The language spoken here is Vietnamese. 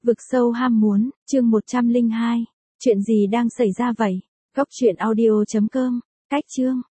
Vực sâu ham muốn, chương 102. Chuyện gì đang xảy ra vậy? Góc truyện audio.com. Cách chương.